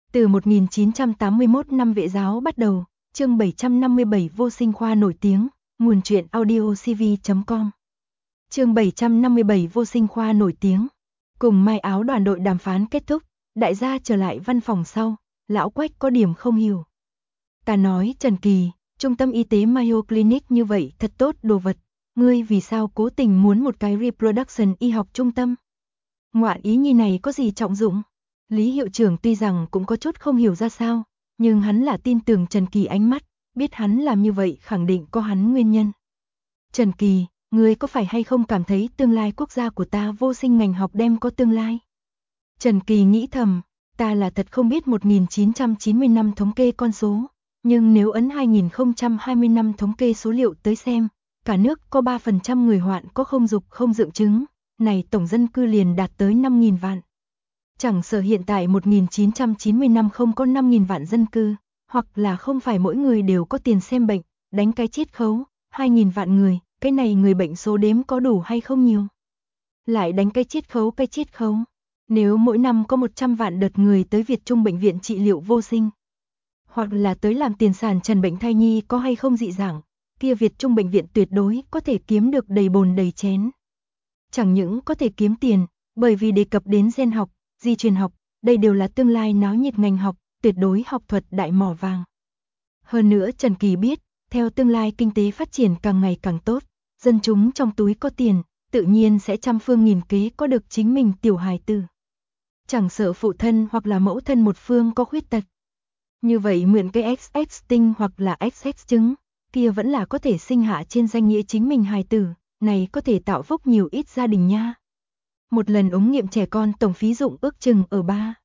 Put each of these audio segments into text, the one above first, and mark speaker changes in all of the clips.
Speaker 1: Từ 1981 năm Vệ giáo bắt đầu, chương 757 vô sinh khoa nổi tiếng, nguồn truyện audio cv.com. Chương 757 vô sinh khoa nổi tiếng. Cùng mai áo đoàn đội đàm phán kết thúc, đại gia trở lại văn phòng sau, lão Quách có điểm không hiểu. Ta nói Trần Kỳ, trung tâm y tế Mayo Clinic như vậy thật tốt đồ vật, ngươi vì sao cố tình muốn một cái reproduction y học trung tâm? Ngoạn ý nhi này có gì trọng dụng? Lý hiệu trưởng tuy rằng cũng có chút không hiểu ra sao, nhưng hắn là tin tưởng Trần Kỳ ánh mắt, biết hắn làm như vậy khẳng định có hắn nguyên nhân. Trần Kỳ, ngươi có phải hay không cảm thấy tương lai quốc gia của ta vô sinh ngành học đem có tương lai? Trần Kỳ nghĩ thầm, ta là thật không biết 1990 năm thống kê con số, nhưng nếu ấn 2020 năm thống kê số liệu tới xem, cả nước có 3% người hoạn có không dục không dưỡng chứng, này tổng dân cư liền đạt tới 5.000 vạn. Chẳng sợ hiện tại 1990 năm không có 5.000 vạn dân cư, hoặc là không phải mỗi người đều có tiền xem bệnh, đánh cái chiết khấu, 2.000 vạn người, cái này người bệnh số đếm có đủ hay không nhiều? Lại đánh cái chiết khấu. Nếu mỗi năm có 100 vạn đợt người tới Việt Trung bệnh viện trị liệu vô sinh, hoặc là tới làm tiền sản trần bệnh thai nhi có hay không dị dạng, kia Việt Trung bệnh viện tuyệt đối có thể kiếm được đầy bồn đầy chén. Chẳng những có thể kiếm tiền, bởi vì đề cập đến gen học, di truyền học, đây đều là tương lai náo nhiệt ngành học, tuyệt đối học thuật đại mỏ vàng. Hơn nữa Trần Kỳ biết, theo tương lai kinh tế phát triển càng ngày càng tốt, dân chúng trong túi có tiền, tự nhiên sẽ trăm phương nghìn kế có được chính mình tiểu hài tử. Chẳng sợ phụ thân hoặc là mẫu thân một phương có khuyết tật. Như vậy mượn cái XX tinh hoặc là XX trứng, kia vẫn là có thể sinh hạ trên danh nghĩa chính mình hài tử, này có thể tạo phúc nhiều ít gia đình nha. Một lần ống nghiệm trẻ con tổng phí dụng ước chừng ở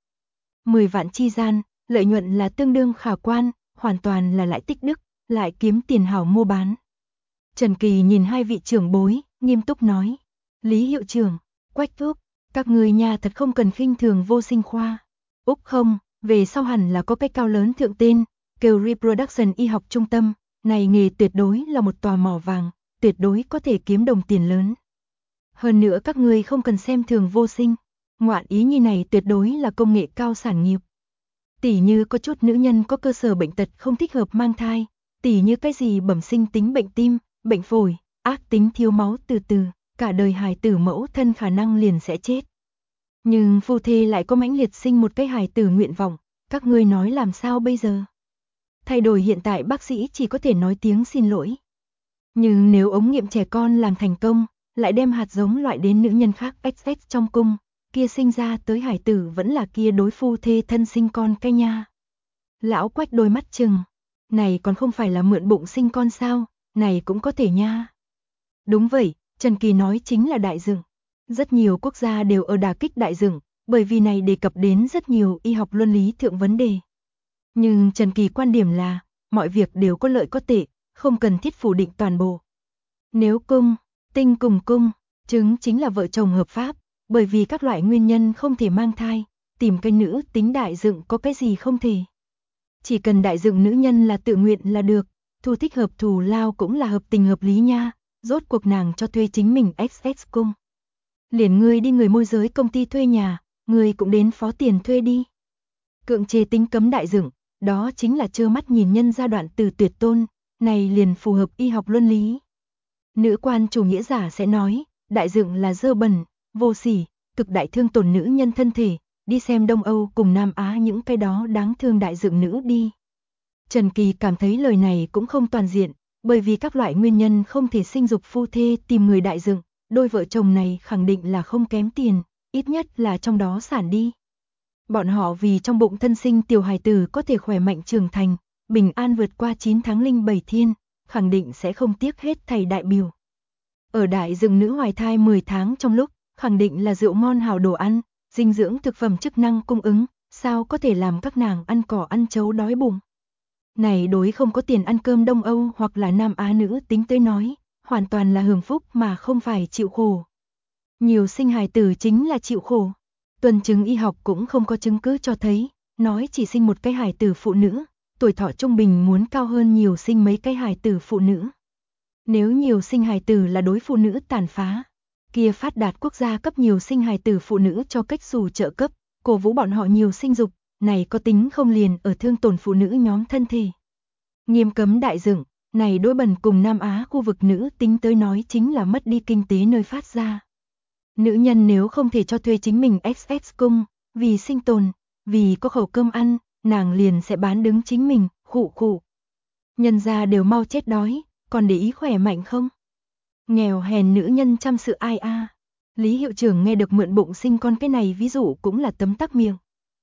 Speaker 1: 10 vạn chi gian, lợi nhuận là tương đương khả quan, hoàn toàn là lãi tích đức, lại kiếm tiền hảo mua bán. Trần Kỳ nhìn hai vị trưởng bối, nghiêm túc nói, Lý hiệu trưởng, Quách thúc, các người nhà thật không cần khinh thường vô sinh khoa. Úc không, về sau hẳn là có cái cao lớn thượng tên, kêu reproduction y học trung tâm, này nghề tuyệt đối là một tòa mỏ vàng, tuyệt đối có thể kiếm đồng tiền lớn. Hơn nữa các người không cần xem thường vô sinh, ngoạn ý nhi này tuyệt đối là công nghệ cao sản nghiệp. Tỉ như có chút nữ nhân có cơ sở bệnh tật không thích hợp mang thai, tỉ như cái gì bẩm sinh tính bệnh tim, bệnh phổi, ác tính thiếu máu từ từ, cả đời hài tử mẫu thân khả năng liền sẽ chết. Nhưng phu thê lại có mãnh liệt sinh một cái hài tử nguyện vọng, các ngươi nói làm sao bây giờ? Thay đổi hiện tại bác sĩ chỉ có thể nói tiếng xin lỗi. Nhưng nếu ống nghiệm trẻ con làm thành công, lại đem hạt giống loại đến nữ nhân khác XX trong cung, kia sinh ra tới hải tử vẫn là kia đối phu thê thân sinh con cái nha. Lão Quách đôi mắt trừng, này còn không phải là mượn bụng sinh con sao, này cũng có thể nha. Đúng vậy, Trần Kỳ nói chính là đại dựng. Rất nhiều quốc gia đều ở đả kích đại dựng, bởi vì này đề cập đến rất nhiều y học luân lý thượng vấn đề. Nhưng Trần Kỳ quan điểm là, mọi việc đều có lợi có tệ, không cần thiết phủ định toàn bộ. Nếu cung, tinh cùng cung, chứng chính là vợ chồng hợp pháp, bởi vì các loại nguyên nhân không thể mang thai, tìm cái nữ tính đại dựng có cái gì không thể. Chỉ cần đại dựng nữ nhân là tự nguyện là được, thu thích hợp thù lao cũng là hợp tình hợp lý nha, rốt cuộc nàng cho thuê chính mình XX cung. Liền ngươi đi người môi giới công ty thuê nhà, ngươi cũng đến phó tiền thuê đi. Cưỡng chế tính cấm đại dựng, đó chính là trơ mắt nhìn nhân giai đoạn từ tuyệt tôn, này liền phù hợp y học luân lý. Nữ quan chủ nghĩa giả sẽ nói, đại dựng là dơ bẩn, vô sỉ, cực đại thương tổn nữ nhân thân thể, đi xem Đông Âu cùng Nam Á những cái đó đáng thương đại dựng nữ đi. Trần Kỳ cảm thấy lời này cũng không toàn diện, bởi vì các loại nguyên nhân không thể sinh dục phu thê tìm người đại dựng, đôi vợ chồng này khẳng định là không kém tiền, ít nhất là trong đó sản đi. Bọn họ vì trong bụng thân sinh tiểu hài tử có thể khỏe mạnh trưởng thành, bình an vượt qua 9 tháng linh 7 thiên, khẳng định sẽ không tiếc hết thầy đại biểu. Ở đại dựng nữ hoài thai 10 tháng trong lúc, khẳng định là rượu ngon hảo đồ ăn, dinh dưỡng thực phẩm chức năng cung ứng, sao có thể làm các nàng ăn cỏ ăn chấu đói bụng. Này đối không có tiền ăn cơm Đông Âu hoặc là Nam Á nữ tính tới nói, hoàn toàn là hưởng phúc mà không phải chịu khổ. Nhiều sinh hài tử chính là chịu khổ. Tuần chứng y học cũng không có chứng cứ cho thấy, nói chỉ sinh một cái hài tử phụ nữ, tuổi thọ trung bình muốn cao hơn nhiều sinh mấy cái hài tử phụ nữ. Nếu nhiều sinh hài tử là đối phụ nữ tàn phá, kia phát đạt quốc gia cấp nhiều sinh hài tử phụ nữ cho cách xù trợ cấp, cổ vũ bọn họ nhiều sinh dục, này có tính không liền ở thương tổn phụ nữ nhóm thân thể. Nghiêm cấm đại dựng, này đối bần cùng Nam Á khu vực nữ tính tới nói chính là mất đi kinh tế nơi phát ra. Nữ nhân nếu không thể cho thuê chính mình XX cung, vì sinh tồn, vì có khẩu cơm ăn, nàng liền sẽ bán đứng chính mình, khụ khụ. Nhân gia đều mau chết đói, còn để ý khỏe mạnh không? Nghèo hèn nữ nhân chăm sự ai a? Lý hiệu trưởng nghe được mượn bụng sinh con cái này ví dụ cũng là tấm tắc miệng.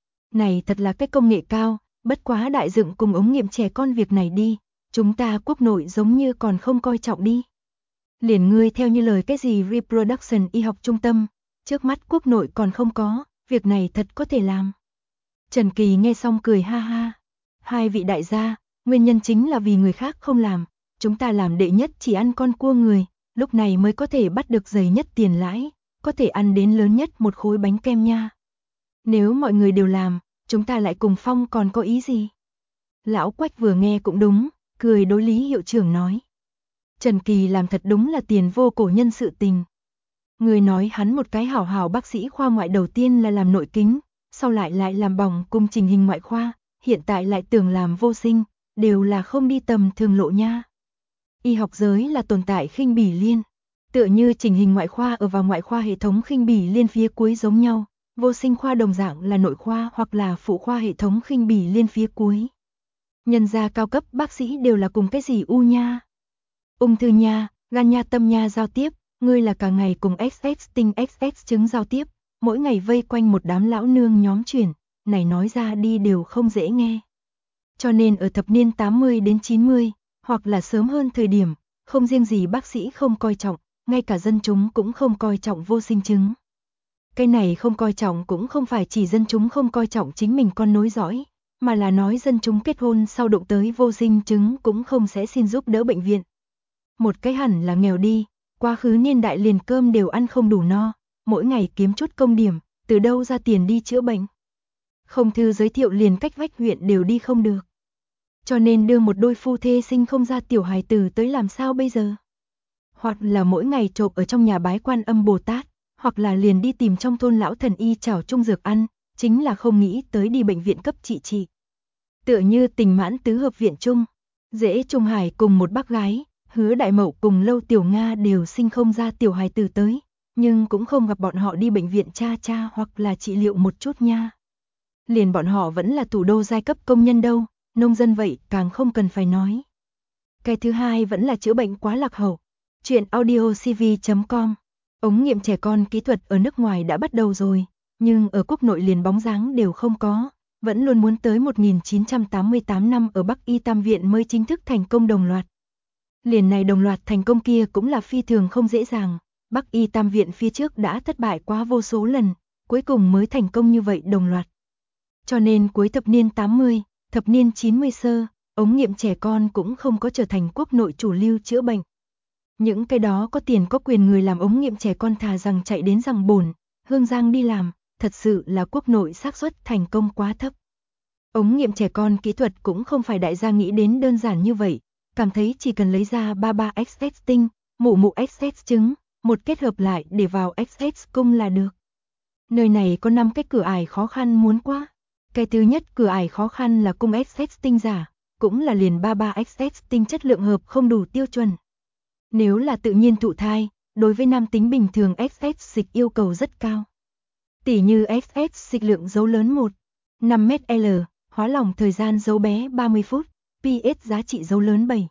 Speaker 1: Này thật là cái công nghệ cao, bất quá đại dựng cùng ống nghiệm trẻ con việc này đi, chúng ta quốc nội giống như còn không coi trọng đi. Liền ngươi theo như lời cái gì reproduction y học trung tâm, trước mắt quốc nội còn không có, việc này thật có thể làm. Trần Kỳ nghe xong cười ha ha. Hai vị đại gia, nguyên nhân chính là vì người khác không làm, chúng ta làm đệ nhất chỉ ăn con cua người, lúc này mới có thể bắt được dày nhất tiền lãi, có thể ăn đến lớn nhất một khối bánh kem nha. Nếu mọi người đều làm, chúng ta lại cùng phong còn có ý gì? Lão Quách vừa nghe cũng đúng, cười đối Lý hiệu trưởng nói. Trần Kỳ làm thật đúng là tiền vô cổ nhân sự tình. Người nói hắn một cái hảo hảo bác sĩ khoa ngoại đầu tiên là làm nội kính, sau lại làm bỏng cùng trình hình ngoại khoa, hiện tại lại tưởng làm vô sinh, đều là không đi tầm thường lộ nha. Y học giới là tồn tại khinh bỉ liên, tựa như trình hình ngoại khoa ở vào ngoại khoa hệ thống khinh bỉ liên phía cuối giống nhau, vô sinh khoa đồng dạng là nội khoa hoặc là phụ khoa hệ thống khinh bỉ liên phía cuối. Nhân gia cao cấp bác sĩ đều là cùng cái gì u nha? Ung thư nha, gan nha, tâm nha giao tiếp, ngươi là cả ngày cùng XX tinh XX trứng giao tiếp, mỗi ngày vây quanh một đám lão nương nhóm chuyển, này nói ra đi đều không dễ nghe. Cho nên ở thập niên 80 đến 90, hoặc là sớm hơn thời điểm, không riêng gì bác sĩ không coi trọng, ngay cả dân chúng cũng không coi trọng vô sinh trứng. Cái này không coi trọng cũng không phải chỉ dân chúng không coi trọng chính mình con nối dõi, mà là nói dân chúng kết hôn sau đụng tới vô sinh trứng cũng không sẽ xin giúp đỡ bệnh viện. Một cái hẳn là nghèo đi, quá khứ niên đại liền cơm đều ăn không đủ no, mỗi ngày kiếm chút công điểm, từ đâu ra tiền đi chữa bệnh. Không thư giới thiệu liền cách vách huyện đều đi không được. Cho nên đưa một đôi phu thê sinh không ra tiểu hài tử tới làm sao bây giờ? Hoặc là mỗi ngày trộm ở trong nhà bái Quan Âm Bồ Tát, hoặc là liền đi tìm trong thôn lão thần y chảo chung dược ăn, chính là không nghĩ tới đi bệnh viện cấp trị. Tựa như Tình Mãn tứ hợp viện chung, Dễ Trung Hải cùng một bác gái, Hứa Đại Mậu cùng Lâu Tiểu Nga đều sinh không ra tiểu hài tử tới, nhưng cũng không gặp bọn họ đi bệnh viện cha hoặc là trị liệu một chút nha. Liền bọn họ vẫn là thủ đô giai cấp công nhân đâu, nông dân vậy càng không cần phải nói. Cái thứ hai vẫn là chữa bệnh quá lạc hậu. Chuyện audiocv.com. Ống nghiệm trẻ con kỹ thuật ở nước ngoài đã bắt đầu rồi, nhưng ở quốc nội liền bóng dáng đều không có, vẫn luôn muốn tới 1988 năm ở Bắc Y Tam Viện mới chính thức thành công đồng loạt. Liền này đồng loạt thành công kia cũng là phi thường không dễ dàng, Bắc Y Tam Viện phía trước đã thất bại quá vô số lần, cuối cùng mới thành công như vậy đồng loạt. Cho nên cuối thập niên 80, thập niên 90 sơ, ống nghiệm trẻ con cũng không có trở thành quốc nội chủ lưu chữa bệnh. Những cái đó có tiền có quyền người làm ống nghiệm trẻ con thà rằng chạy đến Giang Bồn, Hương Giang đi làm, thật sự là quốc nội xác suất thành công quá thấp. Ống nghiệm trẻ con kỹ thuật cũng không phải đại gia nghĩ đến đơn giản như vậy, cảm thấy chỉ cần lấy ra 33XX tinh, mụ XX trứng, một kết hợp lại để vào XX cung là được. Nơi này có 5 cái cửa ải khó khăn muốn qua. Cái thứ nhất cửa ải khó khăn là cung XX tinh giả, cũng là liền 33XX tinh chất lượng hợp không đủ tiêu chuẩn. Nếu là tự nhiên thụ thai, đối với nam tính bình thường XX dịch yêu cầu rất cao. Tỉ như XX dịch lượng dấu lớn 1, 5ml, hóa lỏng thời gian dấu bé 30 phút, pH giá trị dấu lớn 7.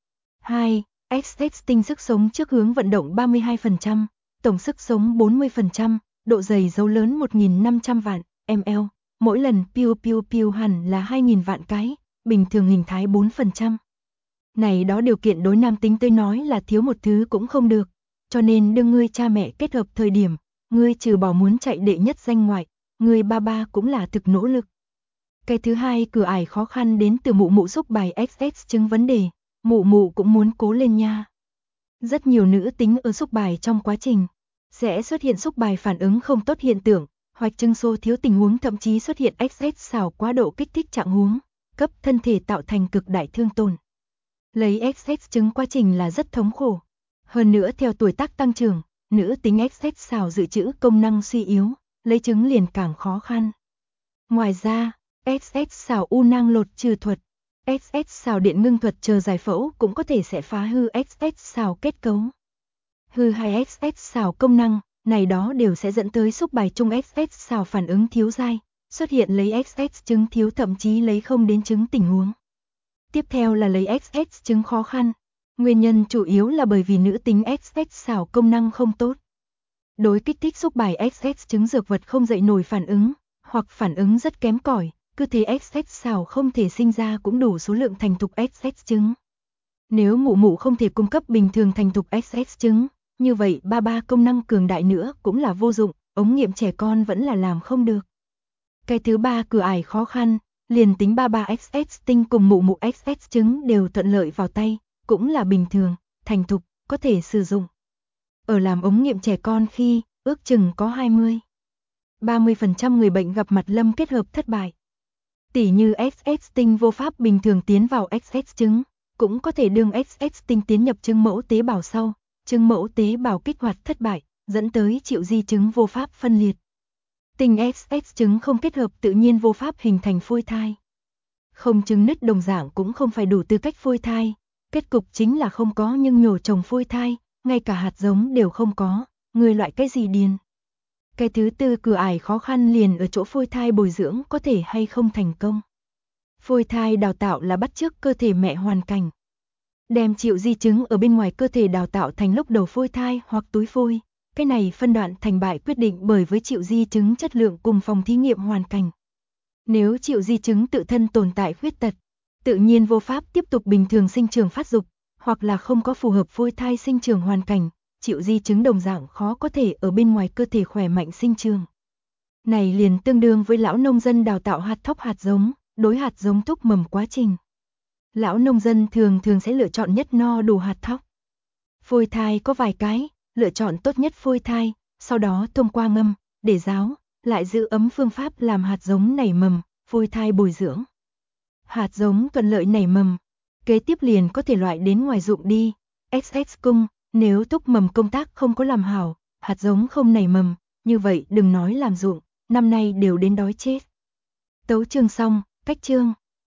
Speaker 1: 2. XX tinh sức sống trước hướng vận động 32%, tổng sức sống 40%, độ dày dấu lớn 1.500 vạn ml, mỗi lần piu hẳn là 2.000 vạn cái, bình thường hình thái 4%. Này đó điều kiện đối nam tính tới nói là thiếu một thứ cũng không được, cho nên đương ngươi cha mẹ kết hợp thời điểm, ngươi trừ bỏ muốn chạy đệ nhất danh ngoại, ngươi ba cũng là thực nỗ lực. Cái thứ hai cửa ải khó khăn đến từ mụ xúc bài XX chứng vấn đề, mụ cũng muốn cố lên nha. Rất nhiều nữ tính ở xúc bài trong quá trình, sẽ xuất hiện xúc bài phản ứng không tốt hiện tượng, hoặc trứng số thiếu tình huống thậm chí xuất hiện XX xào quá độ kích thích trạng huống, cấp thân thể tạo thành cực đại thương tổn. Lấy XX trứng quá trình là rất thống khổ. Hơn nữa theo tuổi tác tăng trưởng, nữ tính XX xào dự trữ công năng suy yếu, lấy trứng liền càng khó khăn. Ngoài ra, SS xào u nang lột trừ thuật, SS xào điện ngưng thuật chờ giải phẫu cũng có thể sẽ phá hư SS xào kết cấu. Hư hay SS xào công năng, này đó đều sẽ dẫn tới xúc bài chung SS xào phản ứng thiếu dai, xuất hiện lấy SS trứng thiếu thậm chí lấy không đến trứng tình huống. Tiếp theo là lấy SS trứng khó khăn, nguyên nhân chủ yếu là bởi vì nữ tính SS xào công năng không tốt. Đối kích thích xúc bài SS trứng dược vật không dậy nổi phản ứng, hoặc phản ứng rất kém cỏi, cứ thế SS xào không thể sinh ra cũng đủ số lượng thành thục SS trứng. Nếu mụ mụ không thể cung cấp bình thường thành thục SS trứng, như vậy ba công năng cường đại nữa cũng là vô dụng, ống nghiệm trẻ con vẫn là làm không được. Cái thứ ba cửa ải khó khăn, liền tính ba SS tinh cùng mụ mụ SS trứng đều thuận lợi vào tay, cũng là bình thường, thành thục, có thể sử dụng. Ở làm ống nghiệm trẻ con khi, ước chừng có 20-30% người bệnh gặp mặt lâm kết hợp thất bại. Tỉ như SS tinh vô pháp bình thường tiến vào SS trứng, cũng có thể đương SS tinh tiến nhập trứng mẫu tế bào sau, trứng mẫu tế bào kích hoạt thất bại, dẫn tới chịu di trứng vô pháp phân liệt. Tinh SS trứng không kết hợp tự nhiên vô pháp hình thành phôi thai. Không trứng nứt đồng dạng cũng không phải đủ tư cách phôi thai, kết cục chính là không có nhưng nhổ trồng phôi thai, ngay cả hạt giống đều không có, người loại cái gì điền. Cái thứ tư cửa ải khó khăn liền ở chỗ phôi thai bồi dưỡng có thể hay không thành công. Phôi thai đào tạo là bắt chước cơ thể mẹ hoàn cảnh. Đem chịu di chứng ở bên ngoài cơ thể đào tạo thành lúc đầu phôi thai hoặc túi phôi. Cái này phân đoạn thành bại quyết định bởi với chịu di chứng chất lượng cùng phòng thí nghiệm hoàn cảnh. Nếu chịu di chứng tự thân tồn tại khuyết tật, tự nhiên vô pháp tiếp tục bình thường sinh trưởng phát dục, hoặc là không có phù hợp phôi thai sinh trưởng hoàn cảnh, chịu di chứng đồng dạng khó có thể ở bên ngoài cơ thể khỏe mạnh sinh trưởng. Này liền tương đương với lão nông dân đào tạo hạt thóc hạt giống, đối hạt giống thúc mầm quá trình. Lão nông dân thường sẽ lựa chọn nhất no đủ hạt thóc. Phôi thai có vài cái, lựa chọn tốt nhất phôi thai, sau đó thông qua ngâm, để ráo, lại giữ ấm phương pháp làm hạt giống nảy mầm, phôi thai bồi dưỡng. Hạt giống thuận lợi nảy mầm, kế tiếp liền có thể loại đến ngoài ruộng đi. SS cung, nếu thúc mầm công tác không có làm hảo, hạt giống không nảy mầm, như vậy đừng nói làm ruộng, năm nay đều đến đói chết. Tấu chương xong, cách chương.